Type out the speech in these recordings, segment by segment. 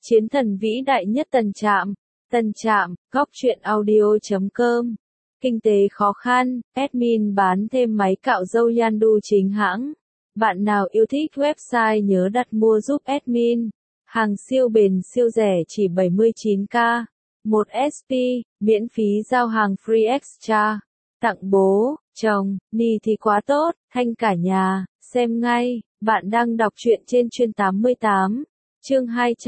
Chiến thần vĩ đại nhất Tân Trạm. Tân Trạm, góc truyện audio.com. Kinh tế khó khăn, admin bán thêm máy cạo râu Yandu chính hãng. Bạn nào yêu thích website nhớ đặt mua giúp admin. Hàng siêu bền siêu rẻ chỉ 79k. 1 SP, miễn phí giao hàng free extra. Tặng bố, chồng, ni thì quá tốt, thanh cả nhà, xem ngay. Bạn đang đọc truyện trên chuyên 88. Chương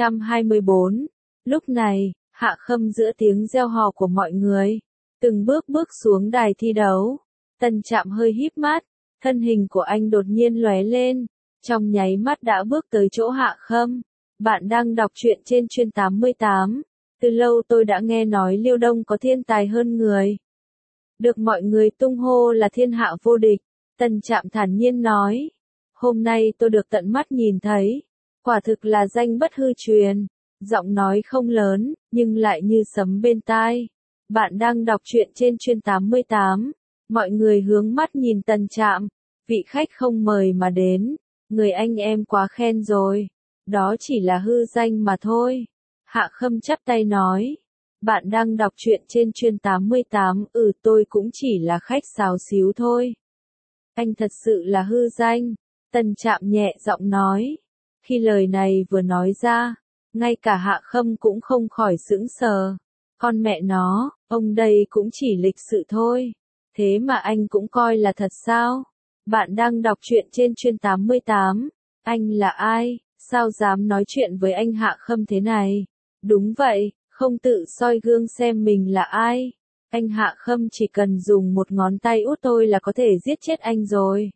224. Lúc này, Hạ Khâm giữa tiếng reo hò của mọi người, từng bước bước xuống đài thi đấu. Tân Trạm hơi híp mắt, thân hình của anh đột nhiên lóe lên, trong nháy mắt đã bước tới chỗ Hạ Khâm. Bạn đang đọc truyện trên chuyên 88. Từ lâu tôi đã nghe nói Liêu Đông có thiên tài hơn người, được mọi người tung hô là thiên hạ vô địch. Tân Trạm thản nhiên nói, hôm nay tôi được tận mắt nhìn thấy, quả thực là danh bất hư truyền. Giọng nói không lớn, nhưng lại như sấm bên tai. Bạn đang đọc truyện trên chuyên 88. Mọi người hướng mắt nhìn Tân Trạm, vị khách không mời mà đến, người anh em quá khen rồi, đó chỉ là hư danh mà thôi. Hạ Khâm chắp tay nói, bạn đang đọc truyện trên chuyên 88. Tôi cũng chỉ là khách xào xíu thôi. Anh thật sự là hư danh. Tân Trạm nhẹ giọng nói. Khi lời này vừa nói ra, ngay cả Hạ Khâm cũng không khỏi sững sờ. Con mẹ nó, ông đây cũng chỉ lịch sự thôi. Thế mà anh cũng coi là thật sao? Bạn đang đọc truyện trên chuyên 88. Anh là ai? Sao dám nói chuyện với anh Hạ Khâm thế này? Đúng vậy, không tự soi gương xem mình là ai. Anh Hạ Khâm chỉ cần dùng một ngón tay út tôi là có thể giết chết anh rồi.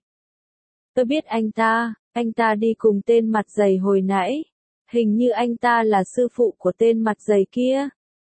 Tôi biết anh ta đi cùng tên mặt dày hồi nãy. Hình như anh ta là sư phụ của tên mặt dày kia.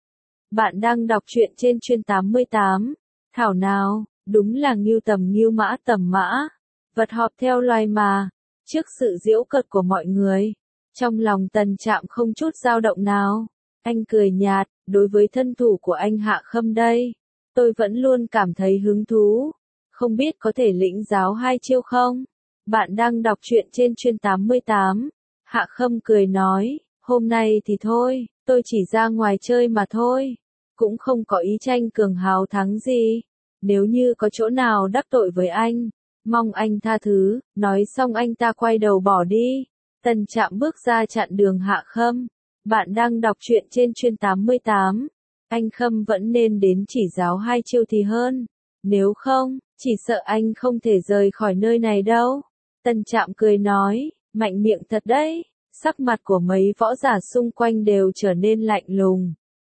Bạn đang đọc truyện trên chuyên 88. Thảo nào, đúng là ngưu tầm ngưu mã tầm mã. Vật họp theo loài mà. Trước sự giễu cợt của mọi người, trong lòng Tân Trạm không chút dao động nào. Anh cười nhạt, đối với thân thủ của anh Hạ Khâm đây, tôi vẫn luôn cảm thấy hứng thú. Không biết có thể lĩnh giáo 2 chiêu không? Bạn đang đọc truyện trên chuyên 88. Hạ Khâm cười nói, hôm nay thì thôi, tôi chỉ ra ngoài chơi mà thôi. Cũng không có ý tranh cường hào thắng gì. Nếu như có chỗ nào đắc tội với anh, mong anh tha thứ. Nói xong anh ta quay đầu bỏ đi. Tân Trạm bước ra chặn đường Hạ Khâm. Bạn đang đọc truyện trên chuyên 88. Anh Khâm vẫn nên đến chỉ giáo 2 chiêu thì hơn. Nếu không, chỉ sợ anh không thể rời khỏi nơi này đâu. Tân Trạm cười nói, mạnh miệng thật đấy. Sắc mặt của mấy võ giả xung quanh đều trở nên lạnh lùng.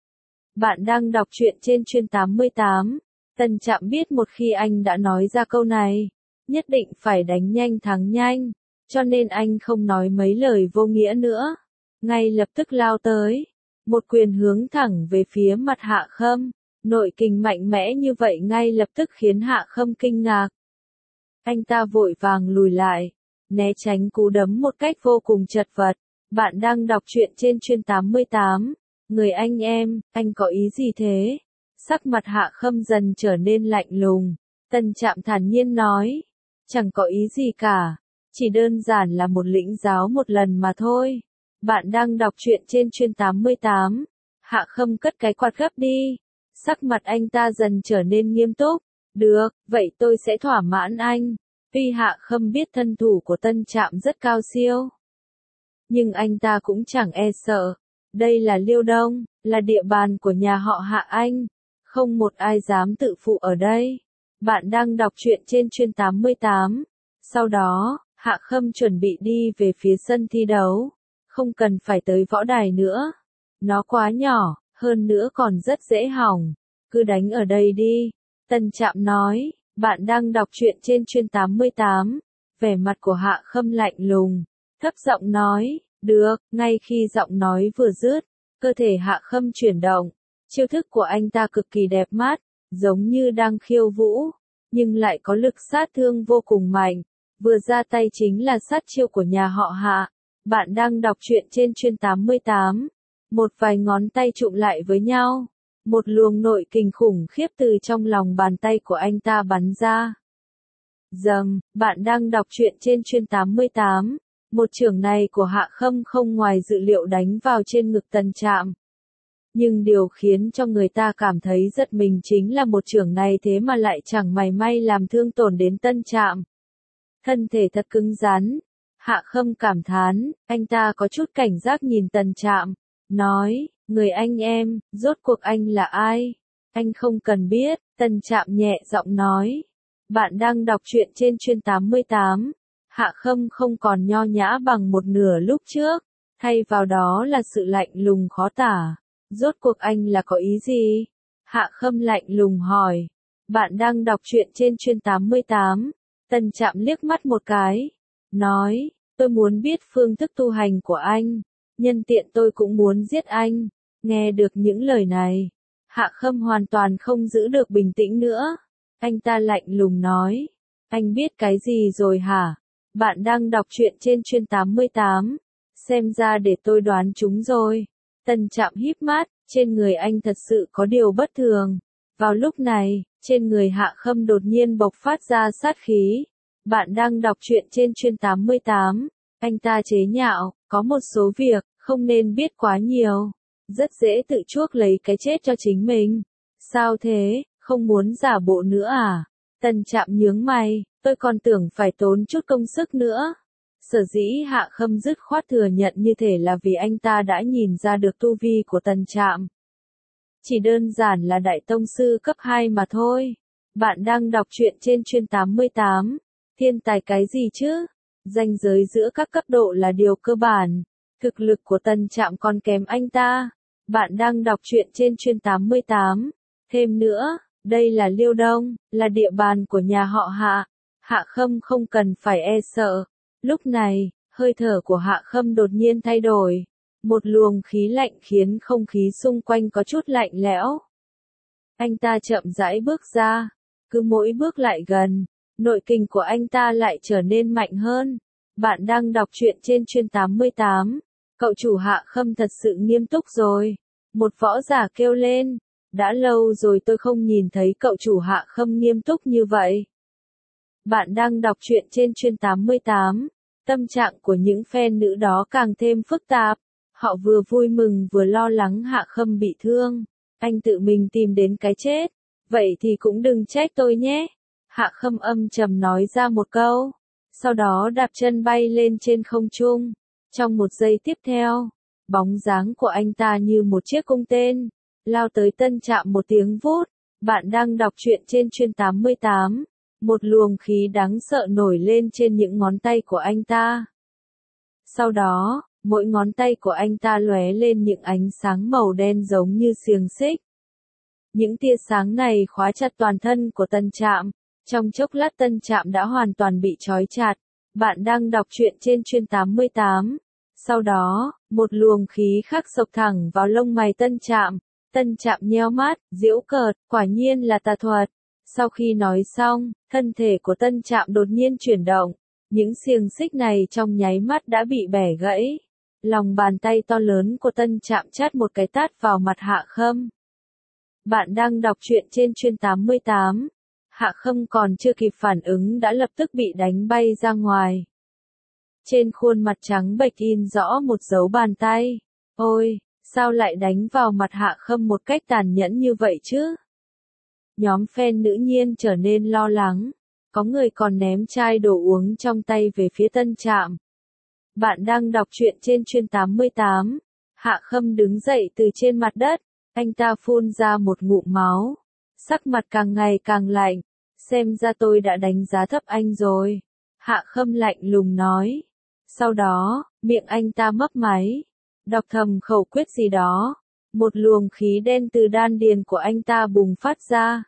Bạn đang đọc truyện trên chuyên 88. Tân Trạm biết một khi anh đã nói ra câu này, nhất định phải đánh nhanh thắng nhanh, cho nên anh không nói mấy lời vô nghĩa nữa. Ngay lập tức lao tới, một quyền hướng thẳng về phía mặt Hạ Khâm. Nội kình mạnh mẽ như vậy ngay lập tức khiến Hạ Khâm kinh ngạc. Anh ta vội vàng lùi lại, né tránh cú đấm một cách vô cùng chật vật. Bạn đang đọc truyện trên chuyên 88. Người anh em, anh có ý gì thế? Sắc mặt Hạ Khâm dần trở nên lạnh lùng. Tân Trạm thản nhiên nói, chẳng có ý gì cả, chỉ đơn giản là một lĩnh giáo một lần mà thôi. Bạn đang đọc truyện trên chuyên 88. Hạ Khâm cất cái quạt gấp đi. Sắc mặt anh ta dần trở nên nghiêm túc. Được, vậy tôi sẽ thỏa mãn anh. Tuy Hạ Khâm biết thân thủ của Tân Trạm rất cao siêu, nhưng anh ta cũng chẳng e sợ. Đây là Liêu Đông, là địa bàn của nhà họ Hạ Anh. Không một ai dám tự phụ ở đây. Bạn đang đọc truyện trên chuyên 88. Sau đó, Hạ Khâm chuẩn bị đi về phía sân thi đấu. Không cần phải tới võ đài nữa. Nó quá nhỏ, hơn nữa còn rất dễ hỏng. Cứ đánh ở đây đi. Tân Trạm nói, bạn đang đọc truyện trên chuyên 88. Vẻ mặt của Hạ Khâm lạnh lùng, thấp giọng nói, được. Ngay khi giọng nói vừa dứt, cơ thể Hạ Khâm chuyển động. Chiêu thức của anh ta cực kỳ đẹp mắt, giống như đang khiêu vũ, nhưng lại có lực sát thương vô cùng mạnh. Vừa ra tay chính là sát chiêu của nhà họ Hạ. Bạn đang đọc truyện trên chuyên 88. Một vài ngón tay chụm lại với nhau. Một luồng nội kình khủng khiếp từ trong lòng bàn tay của anh ta bắn ra. Dầm, bạn đang đọc truyện trên chuyên 88. Một chưởng này của Hạ Khâm không ngoài dự liệu đánh vào trên ngực Tần Trạm. Nhưng điều khiến cho người ta cảm thấy giật mình chính là một chưởng này thế mà lại chẳng mảy may làm thương tổn đến Tân Trạm. Thân thể thật cứng rắn. Hạ Khâm cảm thán, anh ta có chút cảnh giác nhìn Tần Trạm, nói, người anh em, rốt cuộc anh là ai? Anh không cần biết, Tần Trạm nhẹ giọng nói. Bạn đang đọc truyện trên Chuyên 88. Hạ Khâm không còn nho nhã bằng một nửa lúc trước, thay vào đó là sự lạnh lùng khó tả. Rốt cuộc anh là có ý gì? Hạ Khâm lạnh lùng hỏi. Bạn đang đọc truyện trên Chuyên 88. Tần Trạm liếc mắt một cái, nói, tôi muốn biết phương thức tu hành của anh, nhân tiện tôi cũng muốn giết anh. Nghe được những lời này, Hạ Khâm hoàn toàn không giữ được bình tĩnh nữa. Anh ta lạnh lùng nói, anh biết cái gì rồi hả? Bạn đang đọc truyện trên Chuyên 88. Xem ra để tôi đoán chúng rồi. Tần Trạm híp mắt, trên người anh thật sự có điều bất thường. Vào lúc này, trên người Hạ Khâm đột nhiên bộc phát ra sát khí. Bạn đang đọc truyện trên Chuyên 88. Anh ta chế nhạo, có một số việc, không nên biết quá nhiều. Rất dễ tự chuốc lấy cái chết cho chính mình. Sao thế, không muốn giả bộ nữa à? Tần Trạm nhướng mày, tôi còn tưởng phải tốn chút công sức nữa. Sở dĩ Hạ Khâm dứt khoát thừa nhận như thể là vì anh ta đã nhìn ra được tu vi của Tần Trạm. Chỉ đơn giản là đại tông sư cấp 2 mà thôi. Bạn đang đọc truyện trên Chuyên 88. Thiên tài cái gì chứ? Ranh giới giữa các cấp độ là điều cơ bản. Thực lực của Tần Trạm còn kém anh ta. Bạn đang đọc truyện trên Chuyên 88. Thêm nữa, đây là Liêu Đông, là địa bàn của nhà họ Hạ. Hạ Khâm không cần phải e sợ. Lúc này, hơi thở của Hạ Khâm đột nhiên thay đổi. Một luồng khí lạnh khiến không khí xung quanh có chút lạnh lẽo. Anh ta chậm rãi bước ra. Cứ mỗi bước lại gần, nội kình của anh ta lại trở nên mạnh hơn. Bạn đang đọc truyện trên Chuyên 88. Cậu chủ Hạ Khâm thật sự nghiêm túc rồi. Một võ giả kêu lên. Đã lâu rồi tôi không nhìn thấy cậu chủ Hạ Khâm nghiêm túc như vậy. Bạn đang đọc truyện trên Chuyên 88. Tâm trạng của những fan nữ đó càng thêm phức tạp. Họ vừa vui mừng vừa lo lắng Hạ Khâm bị thương. Anh tự mình tìm đến cái chết. Vậy thì cũng đừng trách tôi nhé. Hạ Khâm âm trầm nói ra một câu. Sau đó đạp chân bay lên trên không trung. Trong một giây tiếp theo, bóng dáng của anh ta như một chiếc cung tên, lao tới Tân Trạm một tiếng vút. Bạn đang đọc truyện trên Chuyên 88. Một luồng khí đáng sợ nổi lên trên những ngón tay của anh ta. Sau đó, mỗi ngón tay của anh ta lóe lên những ánh sáng màu đen giống như xiềng xích. Những tia sáng này khóa chặt toàn thân của Tân Trạm. Trong chốc lát Tân Trạm đã hoàn toàn bị trói chặt. Bạn đang đọc truyện trên Chuyên 88. Sau đó, một luồng khí khác xộc thẳng vào lông mày Tân Trạm. Tân Trạm nheo mắt, giễu cợt, quả nhiên là tà thuật. Sau khi nói xong, thân thể của Tân Trạm đột nhiên chuyển động. Những xiềng xích này trong nháy mắt đã bị bẻ gãy. Lòng bàn tay to lớn của Tân Trạm chát một cái tát vào mặt Hạ Khâm. Bạn đang đọc truyện trên Chuyên 88. Hạ Khâm còn chưa kịp phản ứng đã lập tức bị đánh bay ra ngoài. Trên khuôn mặt trắng bệch in rõ một dấu bàn tay. Ôi, sao lại đánh vào mặt Hạ Khâm một cách tàn nhẫn như vậy chứ? Nhóm fan nữ nhiên trở nên lo lắng. Có người còn ném chai đồ uống trong tay về phía Tân Trạm. Bạn đang đọc truyện trên Chuyên 88. Hạ Khâm đứng dậy từ trên mặt đất. Anh ta phun ra một ngụm máu. Sắc mặt càng ngày càng lạnh. Xem ra tôi đã đánh giá thấp anh rồi. Hạ Khâm lạnh lùng nói. Sau đó, miệng anh ta mấp máy. Đọc thầm khẩu quyết gì đó. Một luồng khí đen từ đan điền của anh ta bùng phát ra.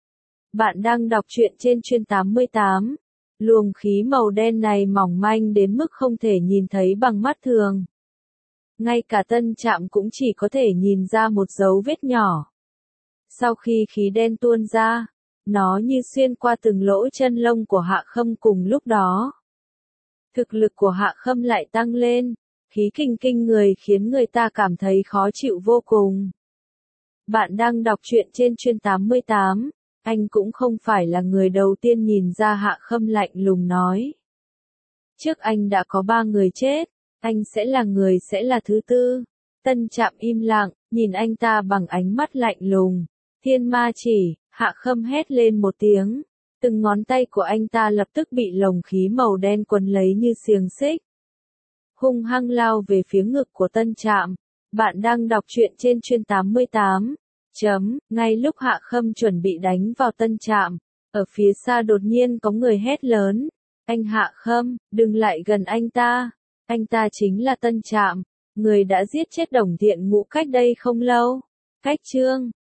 Bạn đang đọc truyện trên Chuyên 88. Luồng khí màu đen này mỏng manh đến mức không thể nhìn thấy bằng mắt thường. Ngay cả Tân Trạm cũng chỉ có thể nhìn ra một dấu vết nhỏ. Sau khi khí đen tuôn ra, nó như xuyên qua từng lỗ chân lông của Hạ Khâm cùng lúc đó. Thực lực của Hạ Khâm lại tăng lên, khí kinh kinh người khiến người ta cảm thấy khó chịu vô cùng. Bạn đang đọc truyện trên Chuyên 88. Anh cũng không phải là người đầu tiên nhìn ra Hạ Khâm lạnh lùng nói. Trước anh đã có 3 người chết, anh sẽ là thứ tư. Tân Trạm im lặng, nhìn anh ta bằng ánh mắt lạnh lùng. Thiên ma chỉ, Hạ Khâm hét lên một tiếng. Từng ngón tay của anh ta lập tức bị lồng khí màu đen quấn lấy như xiềng xích. Hung hăng lao về phía ngực của Tân Trạm. Bạn đang đọc truyện trên Chuyên 88. Ngay lúc Hạ Khâm chuẩn bị đánh vào Tân Trạm, ở phía xa đột nhiên có người hét lớn. Anh Hạ Khâm, đừng lại gần anh ta. Anh ta chính là Tân Trạm, người đã giết chết Đồng Thiện Ngũ cách đây không lâu. Cách chương